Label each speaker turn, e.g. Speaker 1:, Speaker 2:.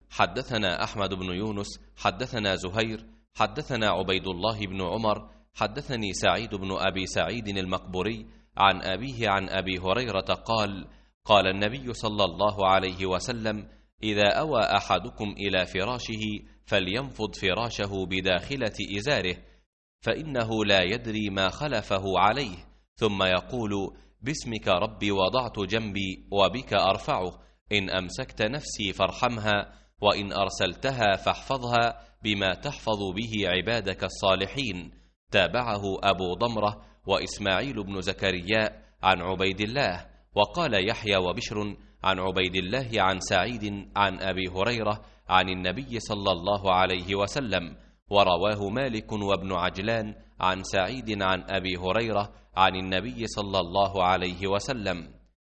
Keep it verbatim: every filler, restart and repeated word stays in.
Speaker 1: حدثنا أحمد بن يونس حدثنا زهير حدثنا عبيد الله بن عمر حدثني سعيد بن أبي سعيد المقبوري عن أبيه عن أبي هريرة قال قال النبي صلى الله عليه وسلم: إذا أوى أحدكم إلى فراشه فلينفض فراشه بداخلة إزاره، فإنه لا يدري ما خلفه عليه، ثم يقول: باسمك ربي وضعت جنبي وبك أرفعه، إن أمسكت نفسي فارحمها، وإن أرسلتها فاحفظها بما تحفظ به عبادك الصالحين. تابعه أبو ضمرة وإسماعيل بن زكريا عن عبيد الله. وقال يحيى وبشر عن عبيد الله عن سعيد عن أبي هريرة عن النبي صلى الله عليه وسلم. ورواه مالك وابن عجلان عن سعيد عن أبي هريرة عن النبي صلى الله عليه وسلم.